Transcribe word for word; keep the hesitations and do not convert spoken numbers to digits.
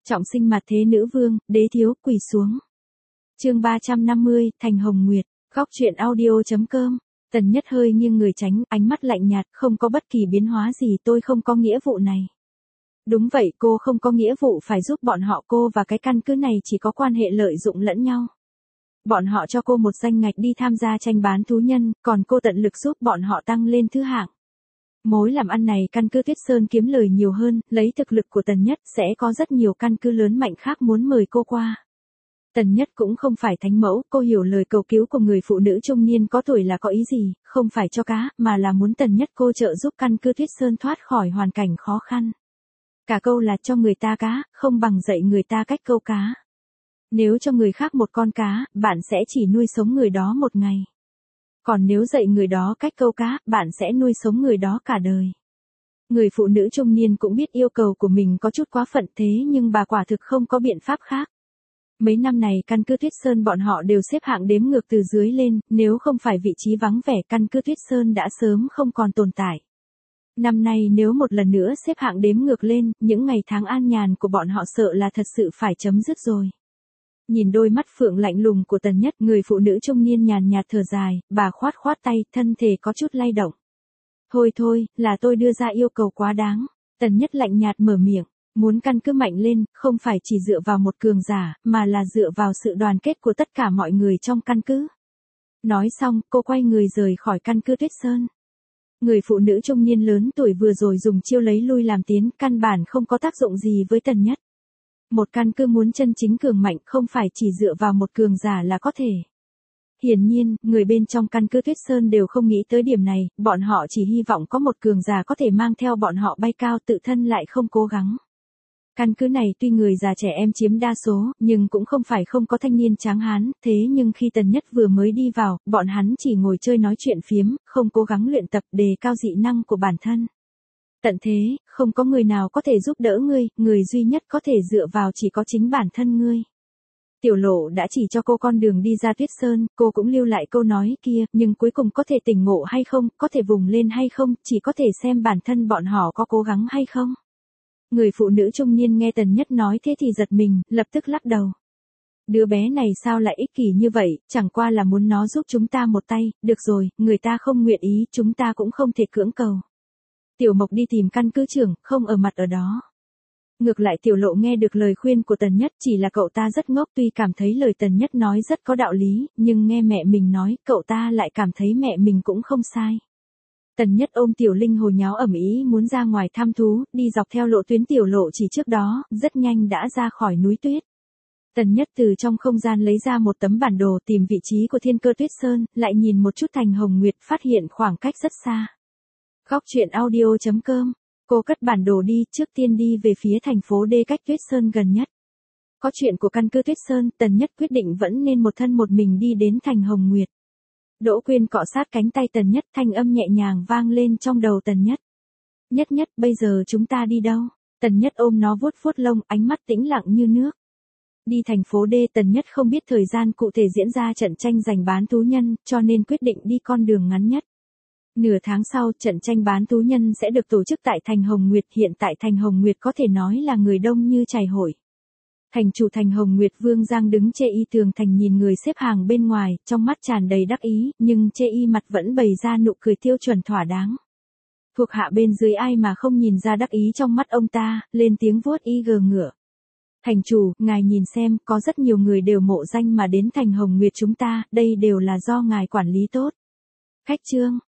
Trọng sinh mặt thế nữ vương, đế thiếu, quỳ xuống. Chương ba trăm năm mươi, Thành Hồng Nguyệt, góc truyện audio.com. Tần Nhất hơi nghiêng người tránh, ánh mắt lạnh nhạt, không có bất kỳ biến hóa gì, tôi không có nghĩa vụ này. Đúng vậy, cô không có nghĩa vụ phải giúp bọn họ, cô và cái căn cứ này chỉ có quan hệ lợi dụng lẫn nhau. Bọn họ cho cô một danh ngạch đi tham gia tranh bán thú nhân, còn cô tận lực giúp bọn họ tăng lên thứ hạng. Mối làm ăn này căn cứ Tuyết Sơn kiếm lời nhiều hơn, lấy thực lực của Tần Nhất sẽ có rất nhiều căn cứ lớn mạnh khác muốn mời cô qua. Tần Nhất cũng không phải thánh mẫu, cô hiểu lời cầu cứu của người phụ nữ trung niên có tuổi là có ý gì, không phải cho cá, mà là muốn Tần Nhất cô trợ giúp căn cứ Tuyết Sơn thoát khỏi hoàn cảnh khó khăn. Cả câu là cho người ta cá, không bằng dạy người ta cách câu cá. Nếu cho người khác một con cá, bạn sẽ chỉ nuôi sống người đó một ngày. Còn nếu dạy người đó cách câu cá, bạn sẽ nuôi sống người đó cả đời. Người phụ nữ trung niên cũng biết yêu cầu của mình có chút quá phận thế nhưng bà quả thực không có biện pháp khác. Mấy năm này căn cứ Tuyết Sơn bọn họ đều xếp hạng đếm ngược từ dưới lên, nếu không phải vị trí vắng vẻ căn cứ Tuyết Sơn đã sớm không còn tồn tại. Năm nay nếu một lần nữa xếp hạng đếm ngược lên, những ngày tháng an nhàn của bọn họ sợ là thật sự phải chấm dứt rồi. Nhìn đôi mắt phượng lạnh lùng của Tần Nhất, người phụ nữ trung niên nhàn nhạt thở dài, bà khoát khoát tay, thân thể có chút lay động. Thôi thôi, là tôi đưa ra yêu cầu quá đáng. Tần Nhất lạnh nhạt mở miệng, muốn căn cứ mạnh lên, không phải chỉ dựa vào một cường giả, mà là dựa vào sự đoàn kết của tất cả mọi người trong căn cứ. Nói xong, cô quay người rời khỏi căn cứ Tuyết Sơn. Người phụ nữ trung niên lớn tuổi vừa rồi dùng chiêu lấy lui làm tiến, căn bản không có tác dụng gì với Tần Nhất. Một căn cứ muốn chân chính cường mạnh không phải chỉ dựa vào một cường giả là có thể. Hiển nhiên, người bên trong căn cứ Tuyết Sơn đều không nghĩ tới điểm này, bọn họ chỉ hy vọng có một cường giả có thể mang theo bọn họ bay cao, tự thân lại không cố gắng. Căn cứ này tuy người già trẻ em chiếm đa số, nhưng cũng không phải không có thanh niên tráng hán, thế nhưng khi Tần Nhất vừa mới đi vào, bọn hắn chỉ ngồi chơi nói chuyện phiếm, không cố gắng luyện tập đề cao dị năng của bản thân. Tận thế, không có người nào có thể giúp đỡ ngươi, người duy nhất có thể dựa vào chỉ có chính bản thân ngươi. Tiểu Lộ đã chỉ cho cô con đường đi ra Tuyết Sơn, cô cũng lưu lại câu nói kia, nhưng cuối cùng có thể tỉnh ngộ hay không, có thể vùng lên hay không, chỉ có thể xem bản thân bọn họ có cố gắng hay không. Người phụ nữ trung niên nghe Tần Nhất nói thế thì giật mình, lập tức lắc đầu. Đứa bé này sao lại ích kỷ như vậy, chẳng qua là muốn nó giúp chúng ta một tay, được rồi, người ta không nguyện ý, chúng ta cũng không thể cưỡng cầu. Tiểu Mộc đi tìm căn cứ trưởng, không ở mặt ở đó. Ngược lại Tiểu Lộ nghe được lời khuyên của Tần Nhất, chỉ là cậu ta rất ngốc, tuy cảm thấy lời Tần Nhất nói rất có đạo lý, nhưng nghe mẹ mình nói, cậu ta lại cảm thấy mẹ mình cũng không sai. Tần Nhất ôm Tiểu Linh hồ nháo ầm ĩ muốn ra ngoài thăm thú, đi dọc theo lộ tuyến Tiểu Lộ chỉ trước đó, rất nhanh đã ra khỏi núi tuyết. Tần Nhất từ trong không gian lấy ra một tấm bản đồ tìm vị trí của thiên cơ Tuyết Sơn, lại nhìn một chút Thành Hồng Nguyệt phát hiện khoảng cách rất xa. Góc truyện audio.com, cô cất bản đồ đi, trước tiên đi về phía thành phố D cách Tuyết Sơn gần nhất. Có chuyện của căn cứ Tuyết Sơn, Tần Nhất quyết định vẫn nên một thân một mình đi đến Thành Hồng Nguyệt. Đỗ Quyên cọ sát cánh tay Tần Nhất, thanh âm nhẹ nhàng vang lên trong đầu Tần Nhất. Nhất Nhất, bây giờ chúng ta đi đâu? Tần Nhất ôm nó vuốt vuốt lông, ánh mắt tĩnh lặng như nước. Đi thành phố D, Tần Nhất không biết thời gian cụ thể diễn ra trận tranh giành bán thú nhân, cho nên quyết định đi con đường ngắn nhất. Nửa tháng sau, trận tranh bán thú nhân sẽ được tổ chức tại Thành Hồng Nguyệt, hiện tại Thành Hồng Nguyệt có thể nói là người đông như chày hội. Thành chủ Thành Hồng Nguyệt Vương Giang đứng chê y tường thành nhìn người xếp hàng bên ngoài, trong mắt tràn đầy đắc ý, nhưng chê y mặt vẫn bày ra nụ cười tiêu chuẩn thỏa đáng. Thuộc hạ bên dưới ai mà không nhìn ra đắc ý trong mắt ông ta, lên tiếng vuốt y gờ ngựa. Thành chủ, ngài nhìn xem, có rất nhiều người đều mộ danh mà đến Thành Hồng Nguyệt chúng ta, đây đều là do ngài quản lý tốt. Khách trương,